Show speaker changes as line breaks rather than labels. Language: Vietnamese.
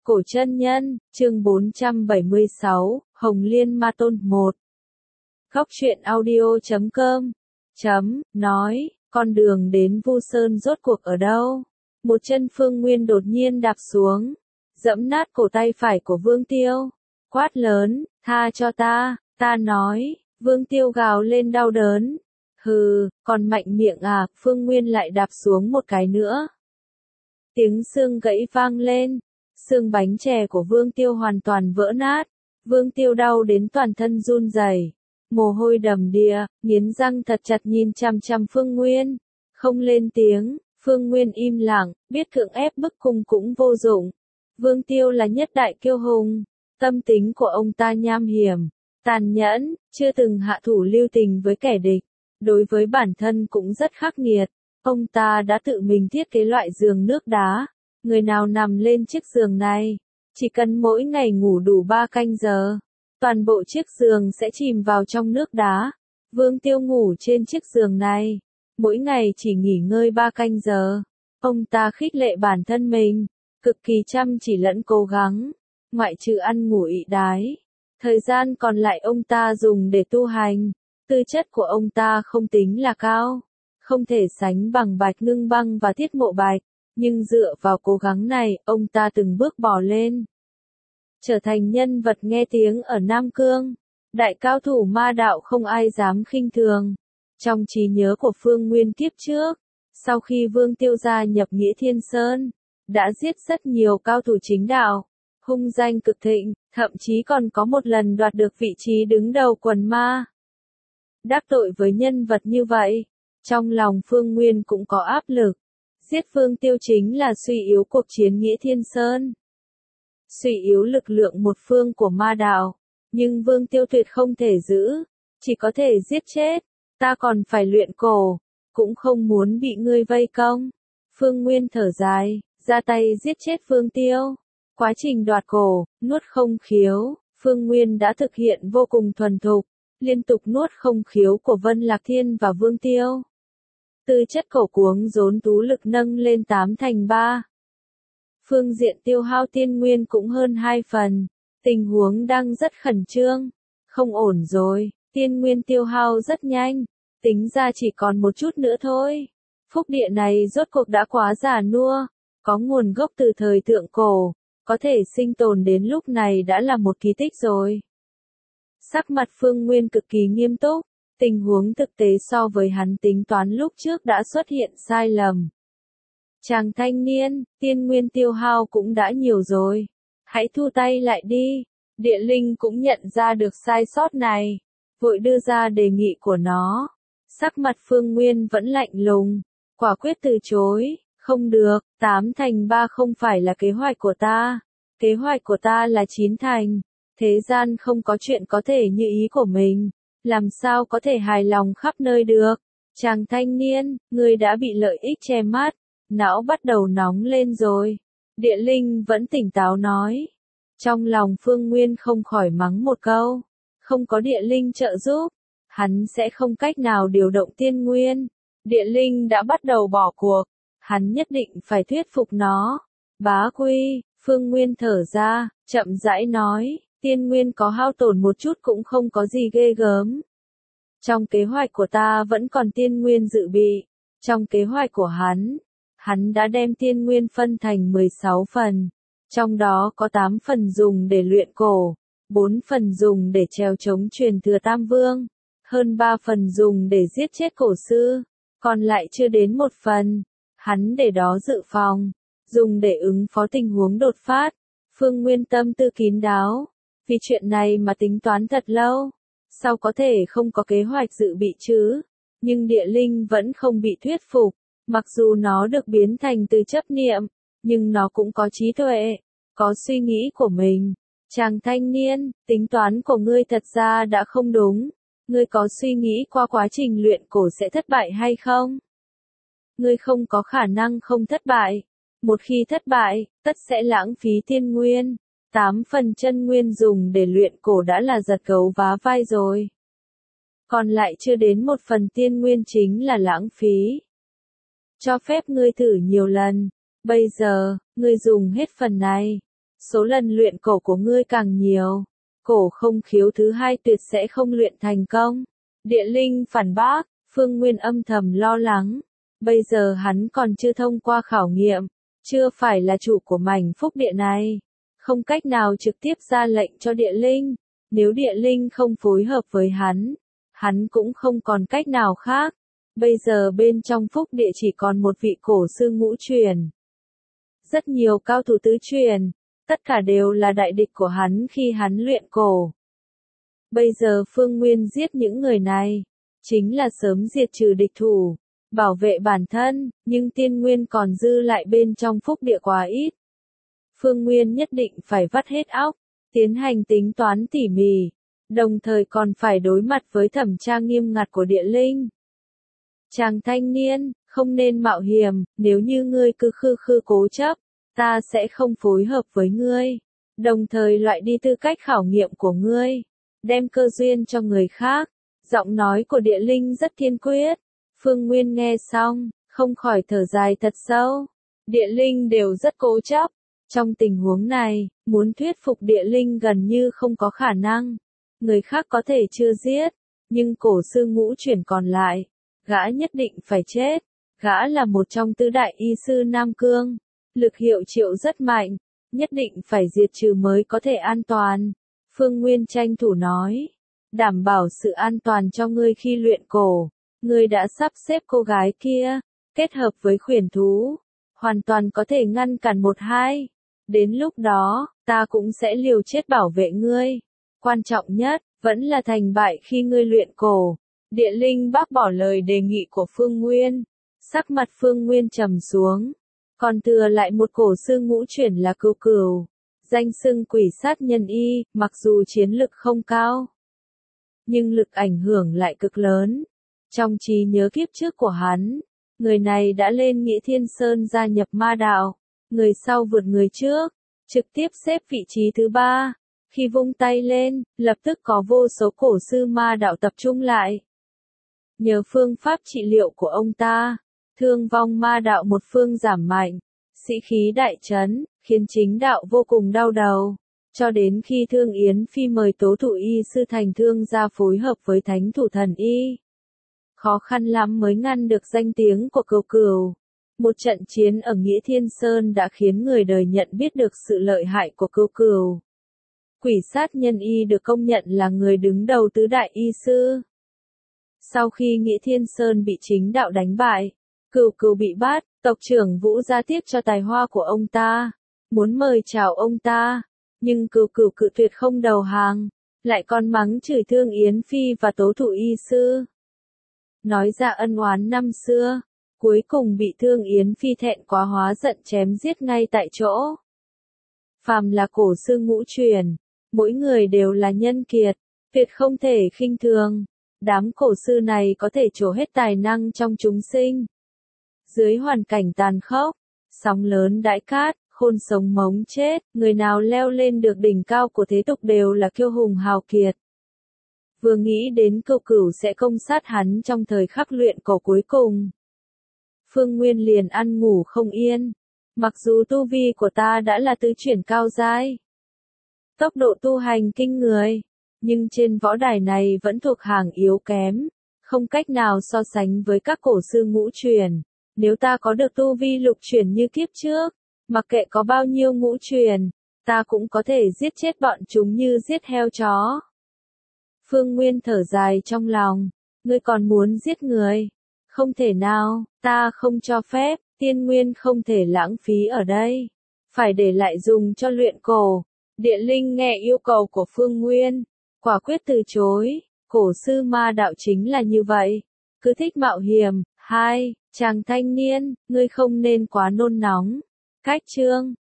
Cổ chân nhân, chương 476, Hồng Liên Ma Tôn 1. Góc truyện audio.com nói, con đường đến Vu Sơn rốt cuộc ở đâu? Một chân Phương Nguyên đột nhiên đạp xuống, giẫm nát cổ tay phải của Vương Tiêu, quát lớn, tha cho ta nói, Vương Tiêu gào lên đau đớn. Hừ, còn mạnh miệng à, Phương Nguyên lại đạp xuống một cái nữa. Tiếng xương gãy vang lên, xương bánh chè của Vương Tiêu hoàn toàn vỡ nát, Vương Tiêu đau đến toàn thân run rẩy, mồ hôi đầm đìa, nghiến răng thật chặt nhìn chằm chằm Phương Nguyên, không lên tiếng. Phương Nguyên im lặng, biết cưỡng ép bức cung cũng vô dụng. Vương Tiêu là nhất đại kiêu hùng, tâm tính của ông ta nham hiểm, tàn nhẫn, chưa từng hạ thủ lưu tình với kẻ địch, đối với bản thân cũng rất khắc nghiệt. Ông ta đã tự mình thiết kế loại giường nước đá, người nào nằm lên chiếc giường này, chỉ cần mỗi ngày ngủ đủ 3 canh giờ, toàn bộ chiếc giường sẽ chìm vào trong nước đá. Vương Tiêu ngủ trên chiếc giường này, mỗi ngày chỉ nghỉ ngơi 3 canh giờ. Ông ta khích lệ bản thân mình, cực kỳ chăm chỉ lẫn cố gắng, ngoại trừ ăn ngủ ị đái. Thời gian còn lại ông ta dùng để tu hành, tư chất của ông ta không tính là cao, không thể sánh bằng Bạch Ngưng Băng và Thiết Mộ Bạch, nhưng dựa vào cố gắng này, ông ta từng bước bò lên, trở thành nhân vật nghe tiếng ở Nam Cương, đại cao thủ ma đạo không ai dám khinh thường. Trong trí nhớ của Phương Nguyên kiếp trước, sau khi Vương Tiêu gia nhập Nghĩa Thiên Sơn, đã giết rất nhiều cao thủ chính đạo, hung danh cực thịnh, thậm chí còn có một lần đoạt được vị trí đứng đầu quần ma. Đắc tội với nhân vật như vậy, trong lòng Phương Nguyên cũng có áp lực. Giết Vương Tiêu chính là suy yếu cuộc chiến Nghĩa Thiên Sơn, suy yếu lực lượng một phương của ma đạo, nhưng Vương Tiêu tuyệt không thể giữ, chỉ có thể giết chết. Ta còn phải luyện cổ, cũng không muốn bị ngươi vây công. Phương Nguyên thở dài, ra tay giết chết Vương Tiêu. Quá trình đoạt cổ, nuốt không khiếu, Phương Nguyên đã thực hiện vô cùng thuần thục, liên tục nuốt không khiếu của Vân Lạc Thiên và Vương Tiêu. Tư chất cổ cuống rốn tú lực nâng lên 8/3. Phương diện tiêu hao tiên nguyên cũng hơn 2 phần, tình huống đang rất khẩn trương, không ổn rồi. Tiên nguyên tiêu hao rất nhanh, tính ra chỉ còn một chút nữa thôi. Phúc địa này rốt cuộc đã quá già nua, có nguồn gốc từ thời thượng cổ, có thể sinh tồn đến lúc này đã là một kỳ tích rồi. Sắc mặt Phương Nguyên cực kỳ nghiêm túc, tình huống thực tế so với hắn tính toán lúc trước đã xuất hiện sai lầm. Chàng thanh niên, tiên nguyên tiêu hao cũng đã nhiều rồi, hãy thu tay lại đi. Địa linh cũng nhận ra được sai sót này, vội đưa ra đề nghị của nó. Sắc mặt Phương Nguyên vẫn lạnh lùng, quả quyết từ chối, không được, 8/3 không phải là kế hoạch của ta. Kế hoạch của ta là 9/. Thế gian không có chuyện có thể như ý của mình, làm sao có thể hài lòng khắp nơi được. Chàng thanh niên, ngươi đã bị lợi ích che mắt, não bắt đầu nóng lên rồi. Địa linh vẫn tỉnh táo nói. Trong lòng Phương Nguyên không khỏi mắng một câu. Không có địa linh trợ giúp, hắn sẽ không cách nào điều động tiên nguyên. Địa linh đã bắt đầu bỏ cuộc, hắn nhất định phải thuyết phục nó. Bá Quy, Phương Nguyên thở ra, chậm rãi nói, tiên nguyên có hao tổn một chút cũng không có gì ghê gớm. Trong kế hoạch của ta vẫn còn tiên nguyên dự bị. Trong kế hoạch của hắn đã đem tiên nguyên phân thành 16 phần. Trong đó có 8 phần dùng để luyện cổ, 4 phần dùng để trèo chống truyền thừa Tam Vương, hơn 3 phần dùng để giết chết cổ sư, còn lại chưa đến 1 phần. Hắn để đó dự phòng, dùng để ứng phó tình huống đột phát. Phương Nguyên tâm tư kín đáo, vì chuyện này mà tính toán thật lâu. Sao có thể không có kế hoạch dự bị chứ? Nhưng địa linh vẫn không bị thuyết phục, mặc dù nó được biến thành từ chấp niệm, nhưng nó cũng có trí tuệ, có suy nghĩ của mình. Chàng thanh niên, tính toán của ngươi thật ra đã không đúng. Ngươi có suy nghĩ qua quá trình luyện cổ sẽ thất bại hay không? Ngươi không có khả năng không thất bại. Một khi thất bại, tất sẽ lãng phí tiên nguyên. 8 phần chân nguyên dùng để luyện cổ đã là giật gấu vá vai rồi. Còn lại chưa đến 1 phần tiên nguyên chính là lãng phí. Cho phép ngươi thử nhiều lần. Bây giờ, ngươi dùng hết phần này. số lần luyện cổ của ngươi càng nhiều, cổ không khiếu thứ hai tuyệt sẽ không luyện thành công. Địa linh phản bác, Phương Nguyên âm thầm lo lắng. Bây giờ hắn còn chưa thông qua khảo nghiệm, chưa phải là chủ của mảnh phúc địa này, không cách nào trực tiếp ra lệnh cho địa linh. Nếu địa linh không phối hợp với hắn cũng không còn cách nào khác. Bây giờ bên trong phúc địa chỉ còn một vị cổ sư ngũ truyền. Rất nhiều cao thủ tứ truyền, tất cả đều là đại địch của hắn khi hắn luyện cổ. Bây giờ Phương Nguyên giết những người này, chính là sớm diệt trừ địch thủ, bảo vệ bản thân, nhưng tiên nguyên còn dư lại bên trong phúc địa quá ít. Phương Nguyên nhất định phải vắt hết óc, tiến hành tính toán tỉ mỉ, đồng thời còn phải đối mặt với thẩm tra nghiêm ngặt của địa linh. Chàng thanh niên, không nên mạo hiểm, nếu như ngươi cứ khư cố chấp, ta sẽ không phối hợp với ngươi, đồng thời loại đi tư cách khảo nghiệm của ngươi, đem cơ duyên cho người khác. Giọng nói của địa linh rất kiên quyết. Phương Nguyên nghe xong, không khỏi thở dài thật sâu. Địa linh đều rất cố chấp. Trong tình huống này, muốn thuyết phục địa linh gần như không có khả năng. Người khác có thể chưa giết, nhưng cổ sư ngũ chuyển còn lại, gã nhất định phải chết. Gã là một trong tứ đại y sư Nam Cương, lực hiệu triệu rất mạnh, nhất định phải diệt trừ mới có thể an toàn. Phương Nguyên tranh thủ nói, đảm bảo sự an toàn cho ngươi khi luyện cổ. Ngươi đã sắp xếp cô gái kia, kết hợp với khuyển thú, hoàn toàn có thể ngăn cản 1-2. Đến lúc đó, ta cũng sẽ liều chết bảo vệ ngươi. Quan trọng nhất, vẫn là thành bại khi ngươi luyện cổ. Địa linh bác bỏ lời đề nghị của Phương Nguyên. Sắc mặt Phương Nguyên trầm xuống. Còn thừa lại một cổ sư ngũ chuyển là Cửu Cửu. Danh xưng quỷ sát nhân y, mặc dù chiến lực không cao, nhưng lực ảnh hưởng lại cực lớn. Trong trí nhớ kiếp trước của hắn, người này đã lên Nghĩa Thiên Sơn gia nhập ma đạo, người sau vượt người trước, trực tiếp xếp vị trí thứ 3. Khi vung tay lên, lập tức có vô số cổ sư ma đạo tập trung lại. Nhờ phương pháp trị liệu của ông ta, thương vong ma đạo một phương giảm mạnh, sĩ khí đại trấn, khiến chính đạo vô cùng đau đầu. Cho đến khi Thương Yến Phi mời Tố Thủ Y sư thành thương ra phối hợp với Thánh Thủ Thần Y, khó khăn lắm mới ngăn được danh tiếng của Cửu Cửu. Một trận chiến ở Nghĩa Thiên Sơn đã khiến người đời nhận biết được sự lợi hại của Cửu Cửu. Quỷ sát nhân y được công nhận là người đứng đầu tứ đại y sư. Sau khi Nghĩa Thiên Sơn bị chính đạo đánh bại, Cửu Cửu bị bắt, tộc trưởng Vũ ra tiếc cho tài hoa của ông ta, muốn mời chào ông ta, nhưng Cửu Cửu cự tuyệt không đầu hàng, lại còn mắng chửi Thương Yến Phi và Tố Thủ Y sư. Nói ra ân oán năm xưa, cuối cùng bị Thương Yến Phi thẹn quá hóa giận chém giết ngay tại chỗ. Phàm là cổ sư ngũ truyền, mỗi người đều là nhân kiệt, tuyệt không thể khinh thường. Đám cổ sư này có thể trổ hết tài năng trong chúng sinh. Dưới hoàn cảnh tàn khốc, sóng lớn đãi cát, khôn sống mống chết, người nào leo lên được đỉnh cao của thế tục đều là kiêu hùng hào kiệt. Vừa nghĩ đến Cửu Cửu sẽ công sát hắn trong thời khắc luyện cổ cuối cùng, Phương Nguyên liền ăn ngủ không yên. Mặc dù tu vi của ta đã là tứ chuyển cao giai, tốc độ tu hành kinh người, nhưng trên võ đài này vẫn thuộc hàng yếu kém, không cách nào so sánh với các cổ sư ngũ truyền. Nếu ta có được tu vi lục chuyển như kiếp trước, mặc kệ có bao nhiêu ngũ truyền, ta cũng có thể giết chết bọn chúng như giết heo chó. Phương Nguyên thở dài trong lòng, ngươi còn muốn giết người? Không thể nào, ta không cho phép, tiên nguyên không thể lãng phí ở đây, phải để lại dùng cho luyện cổ. Địa linh nghe yêu cầu của Phương Nguyên, quả quyết từ chối, cổ sư ma đạo chính là như vậy, cứ thích mạo hiểm. Chàng thanh niên, ngươi không nên quá nôn nóng. Cách chương